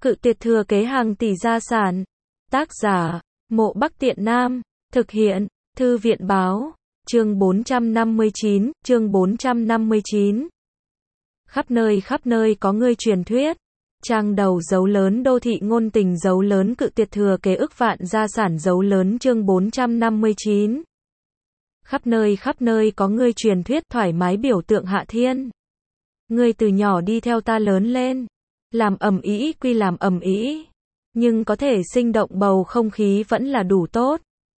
Cự tuyệt thừa kế hàng tỷ gia sản. Tác giả, Mộ Bắc Tiện Nam. Thực hiện, Thư viện báo. Chương 459, chương 459. Khắp nơi có ngươi truyền thuyết. Trang đầu dấu lớn đô thị ngôn tình dấu lớn cự tuyệt thừa kế ức vạn gia sản dấu lớn chương 459. Khắp nơi có ngươi truyền thuyết thoải mái biểu tượng hạ thiên. Ngươi từ nhỏ đi theo ta lớn lên. Làm ầm ĩ quy làm ầm ĩ. Nhưng có thể sinh động bầu không khí vẫn là đủ tốt.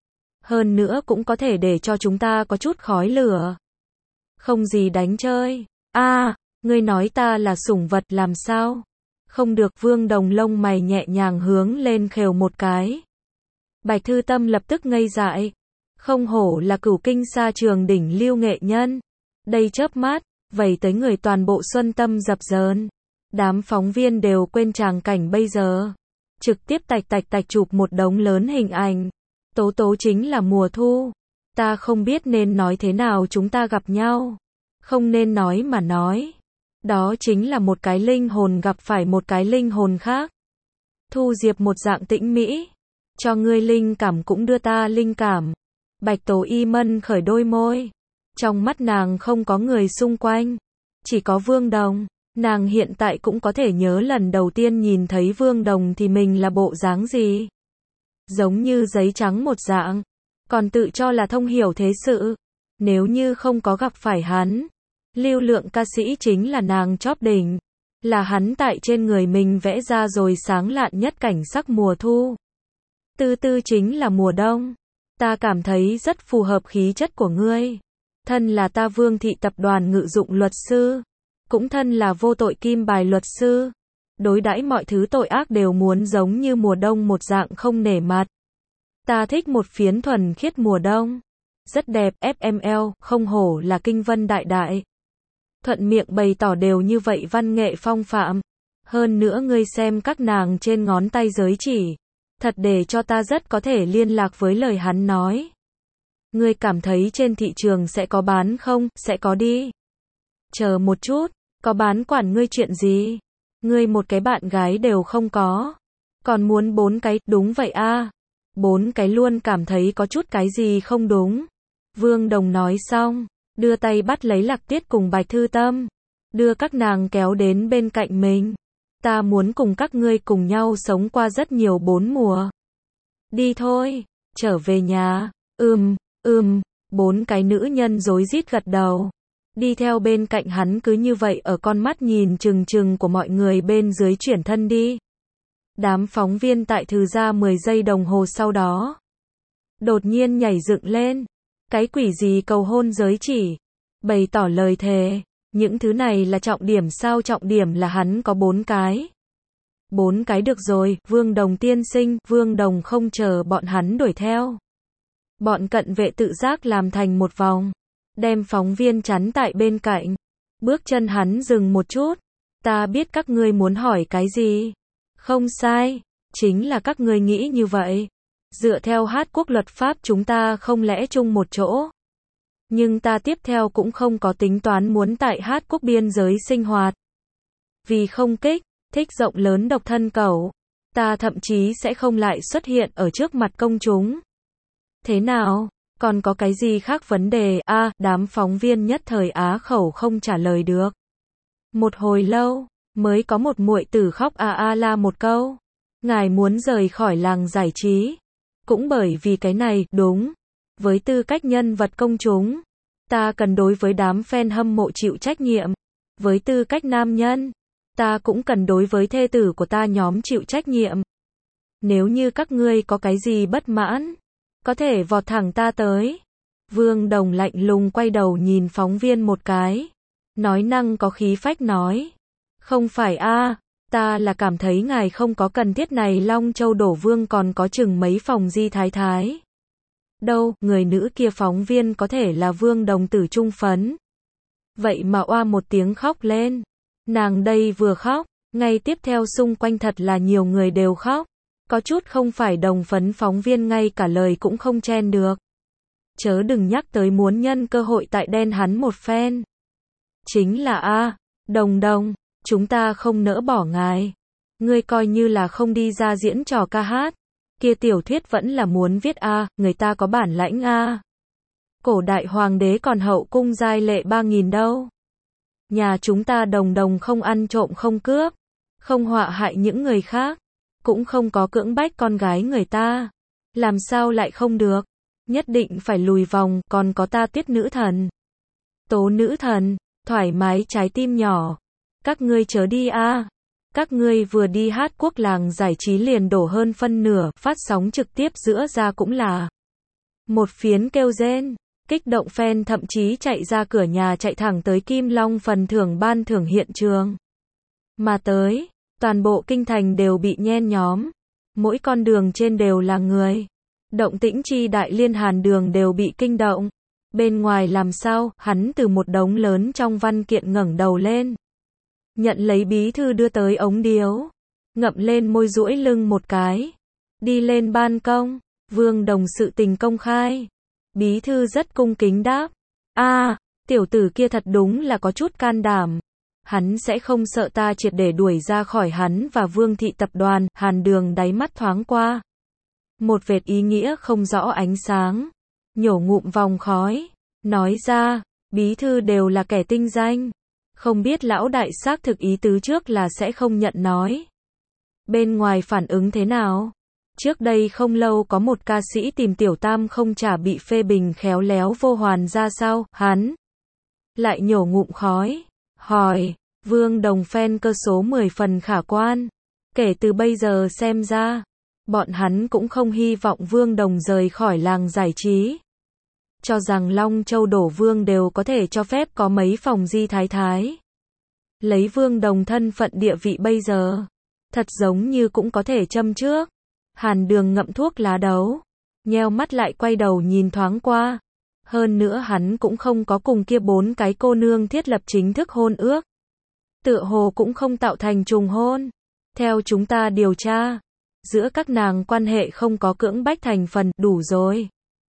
Hơn nữa cũng có thể để cho chúng ta có chút khói lửa. Không gì đánh chơi. Ngươi nói ta là sủng vật làm sao? Không được. Vương Đồng lông mày nhẹ nhàng hướng lên khều một cái. Bạch Thư Tâm lập tức ngây dại. Không hổ là cửu kinh sa trường đỉnh lưu nghệ nhân. Đây chớp mắt, vẩy tới người toàn bộ xuân tâm dập dờn. Đám phóng viên đều quên tràng cảnh bây giờ. Trực tiếp tạch chụp một đống lớn hình ảnh. Tố tố chính là mùa thu. Ta không biết nên nói thế nào chúng ta gặp nhau. Không nên nói mà nói. Đó chính là một cái linh hồn gặp phải một cái linh hồn khác. Thu Diệp một dạng tĩnh mỹ. Cho ngươi linh cảm cũng đưa ta linh cảm. Bạch Tố Y mân khởi đôi môi. Trong mắt nàng không có người xung quanh. Chỉ có Vương Đồng. Nàng hiện tại cũng có thể nhớ lần đầu tiên nhìn thấy Vương Đồng thì mình là bộ dáng gì. Giống như giấy trắng một dạng. Còn tự cho là thông hiểu thế sự. Nếu như không có gặp phải hắn. Lưu lượng ca sĩ chính là nàng chóp đỉnh. Là hắn tại trên người mình vẽ ra rồi sáng lạn nhất cảnh sắc mùa thu. Tư tư chính là mùa đông. Ta cảm thấy rất phù hợp khí chất của ngươi. Thân là ta Vương thị tập đoàn ngự dụng luật sư. Cũng thân là vô tội kim bài luật sư. Đối đãi mọi thứ tội ác đều muốn giống như mùa đông một dạng không nể mặt. Ta thích một phiến thuần khiết mùa đông. Rất đẹp, FML, không hổ là kinh vân đại đại. Thuận miệng bày tỏ đều như vậy văn nghệ phong phạm. Hơn nữa ngươi xem các nàng trên ngón tay giới chỉ. Thật để cho ta rất có thể liên lạc với lời hắn nói. Ngươi cảm thấy trên thị trường sẽ có bán không? Sẽ có đi. Chờ một chút, có bán quản ngươi chuyện gì? Ngươi một cái bạn gái đều không có. Còn muốn 4 cái, đúng vậy 4 cái luôn cảm thấy có chút cái gì không đúng. Vương Đồng nói xong, đưa tay bắt lấy Lạc Tiết cùng Bạch Thư Tâm. Đưa các nàng kéo đến bên cạnh mình. Ta muốn cùng các ngươi cùng nhau sống qua rất nhiều 4 mùa. Đi thôi, trở về nhà. 4 cái nữ nhân rối rít gật đầu. Đi theo bên cạnh hắn cứ như vậy ở con mắt nhìn chừng của mọi người bên dưới chuyển thân đi. Đám phóng viên tại Thư ra 10 giây đồng hồ sau đó. Đột nhiên nhảy dựng lên. Cái quỷ gì cầu hôn giới chỉ. Bày tỏ lời thề. Những thứ này là trọng điểm sao? Trọng điểm là hắn có 4 cái. 4 cái được rồi, Vương Đồng tiên sinh. Vương Đồng không chờ bọn hắn đuổi theo. Bọn cận vệ tự giác làm thành một vòng. Đem phóng viên chắn tại bên cạnh. Bước chân hắn dừng một chút. Ta biết các ngươi muốn hỏi cái gì. Không sai. Chính là các ngươi nghĩ như vậy. Dựa theo Hát Quốc luật pháp chúng ta không lẽ chung một chỗ. Nhưng ta tiếp theo cũng không có tính toán muốn tại Hát Quốc biên giới sinh hoạt. Vì không thích rộng lớn độc thân cẩu. Ta thậm chí sẽ không lại xuất hiện ở trước mặt công chúng. Thế nào? Còn có cái gì khác vấn đề? Đám phóng viên nhất thời á khẩu không trả lời được. Một hồi lâu, mới có một muội tử khóc la một câu. Ngài muốn rời khỏi làng giải trí. Cũng bởi vì cái này, đúng. Với tư cách nhân vật công chúng, ta cần đối với đám fan hâm mộ chịu trách nhiệm. Với tư cách nam nhân, ta cũng cần đối với thê tử của ta nhóm chịu trách nhiệm. Nếu như các ngươi có cái gì bất mãn, có thể vọt thẳng ta tới. Vương Đồng lạnh lùng quay đầu nhìn phóng viên một cái. Nói năng có khí phách nói. Không phải ta là cảm thấy ngài không có cần thiết này. Long Châu Đổ Vương còn có chừng mấy phòng di thái thái. Đâu, người nữ kia phóng viên có thể là Vương Đồng tử trung phấn. Vậy mà một tiếng khóc lên. Nàng đây vừa khóc, ngay tiếp theo xung quanh thật là nhiều người đều khóc. Có chút không phải đồng phấn phóng viên ngay cả lời cũng không chen được. Chớ đừng nhắc tới muốn nhân cơ hội tại đen hắn một phen. Chính là Đồng, chúng ta không nỡ bỏ ngài. Ngươi coi như là không đi ra diễn trò ca hát. Kia tiểu thuyết vẫn là muốn viết a, người ta có bản lãnh a. Cổ đại hoàng đế còn hậu cung giai lệ 3.000 đâu. Nhà chúng ta đồng đồng không ăn trộm không cướp, không họa hại những người khác, cũng không có cưỡng bách con gái người ta. Làm sao lại không được? Nhất định phải lùi vòng, còn có ta Tuyết nữ thần. Tố nữ thần, thoải mái trái tim nhỏ. Các ngươi chớ đi a. Các ngươi vừa đi hát quốc làng giải trí liền đổ hơn phân nửa, phát sóng trực tiếp giữa ra cũng là một phiến kêu rên. Kích động fan thậm chí chạy ra cửa nhà chạy thẳng tới Kim Long phần thưởng ban thưởng hiện trường. Mà tới, toàn bộ kinh thành đều bị nhen nhóm. Mỗi con đường trên đều là người. Động tĩnh chi đại liên Hàn Đường đều bị kinh động. Bên ngoài làm sao, hắn từ một đống lớn trong văn kiện ngẩng đầu lên. Nhận lấy bí thư đưa tới ống điếu. Ngậm lên môi duỗi lưng một cái. Đi lên ban công, Vương Đồng sự tình công khai. Bí thư rất cung kính đáp. Tiểu tử kia thật đúng là có chút can đảm. Hắn sẽ không sợ ta triệt để đuổi ra khỏi hắn và Vương thị tập đoàn. Hàn Đường đáy mắt thoáng qua một vệt ý nghĩa không rõ ánh sáng. Nhổ ngụm vòng khói. Nói ra, bí thư đều là kẻ tinh danh. Không biết lão đại xác thực ý tứ trước là sẽ không nhận nói. Bên ngoài phản ứng thế nào? Trước đây không lâu có một ca sĩ tìm Tiểu Tam không trả bị phê bình khéo léo vô hoàn ra sao, hắn lại nhổ ngụm khói, hỏi, Vương Đồng fan cơ số 10 phần khả quan. Kể từ bây giờ xem ra, bọn hắn cũng không hy vọng Vương Đồng rời khỏi làng giải trí. Cho rằng Long Châu Đổ Vương đều có thể cho phép có mấy phòng di thái thái. Lấy Vương Đồng thân phận địa vị bây giờ, thật giống như cũng có thể châm trước. Hàn Đường ngậm thuốc lá đấu, nheo mắt lại quay đầu nhìn thoáng qua. Hơn nữa hắn cũng không có cùng kia 4 cái cô nương thiết lập chính thức hôn ước. Tựa hồ cũng không tạo thành trùng hôn. Theo chúng ta điều tra, giữa các nàng quan hệ không có cưỡng bách thành phần, đủ rồi.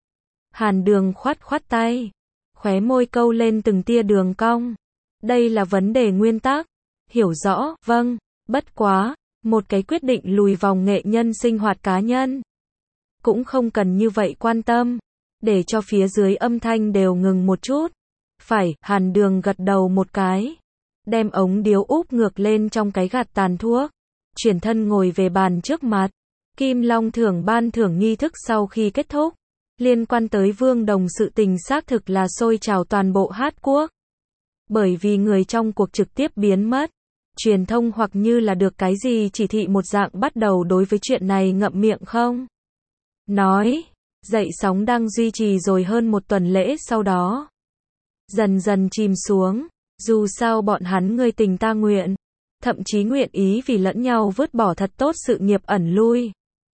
Hàn Đường khoát khoát tay, khóe môi câu lên từng tia đường cong. Đây là vấn đề nguyên tắc. Hiểu rõ, vâng, bất quá, một cái quyết định lùi vòng nghệ nhân sinh hoạt cá nhân. Cũng không cần như vậy quan tâm. Để cho phía dưới âm thanh đều ngừng một chút. Phải, Hàn Đường gật đầu một cái. Đem ống điếu úp ngược lên trong cái gạt tàn thuốc. Chuyển thân ngồi về bàn trước mặt. Kim Long thưởng ban thưởng nghi thức sau khi kết thúc. Liên quan tới Vương Đồng sự tình xác thực là sôi trào toàn bộ hát quốc. Bởi vì người trong cuộc trực tiếp biến mất. Truyền thông hoặc như là được cái gì chỉ thị một dạng bắt đầu đối với chuyện này ngậm miệng không nói. Dậy sóng đang duy trì rồi hơn một tuần lễ sau đó. Dần dần chìm xuống. Dù sao bọn hắn ngươi tình ta nguyện. Thậm chí nguyện ý vì lẫn nhau vứt bỏ thật tốt sự nghiệp ẩn lui.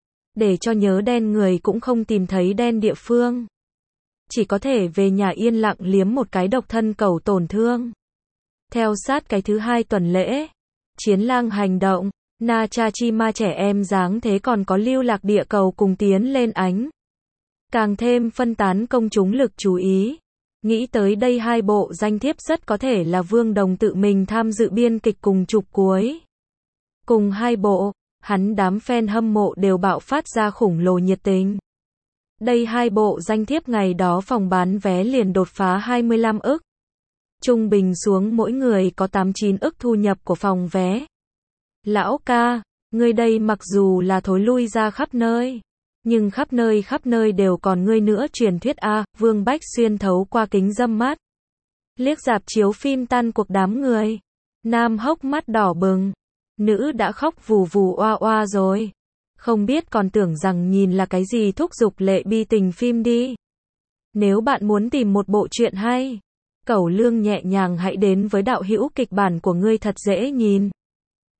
Để cho nhớ đen người cũng không tìm thấy đen địa phương. Chỉ có thể về nhà yên lặng liếm một cái độc thân cầu tổn thương. Theo sát cái thứ 2 tuần lễ, Chiến lang hành động, Na Cha Chi Ma trẻ em dáng thế còn có lưu lạc địa cầu cùng tiến lên ánh. Càng thêm phân tán công chúng lực chú ý. Nghĩ tới đây 2 bộ danh thiếp rất có thể là Vương Đồng tự mình tham dự biên kịch cùng chụp cuối. Cùng 2 bộ, hắn đám fan hâm mộ đều bạo phát ra khủng lồ nhiệt tình. Đây 2 bộ danh thiếp ngày đó phòng bán vé liền đột phá 25 ức. Trung bình xuống mỗi người có 8-9 ức thu nhập của phòng vé. Lão ca, ngươi đây mặc dù là thối lui ra khắp nơi. Nhưng khắp nơi đều còn ngươi nữa truyền thuyết a. Vương Bách xuyên thấu qua kính râm mắt. Liếc rạp chiếu phim tan cuộc đám người. Nam hốc mắt đỏ bừng. Nữ đã khóc vù vù oa oa rồi. Không biết còn tưởng rằng nhìn là cái gì thúc giục lệ bi tình phim đi. Nếu bạn muốn tìm một bộ truyện hay, cẩu lương nhẹ nhàng hãy đến với đạo hữu kịch bản của ngươi thật dễ nhìn.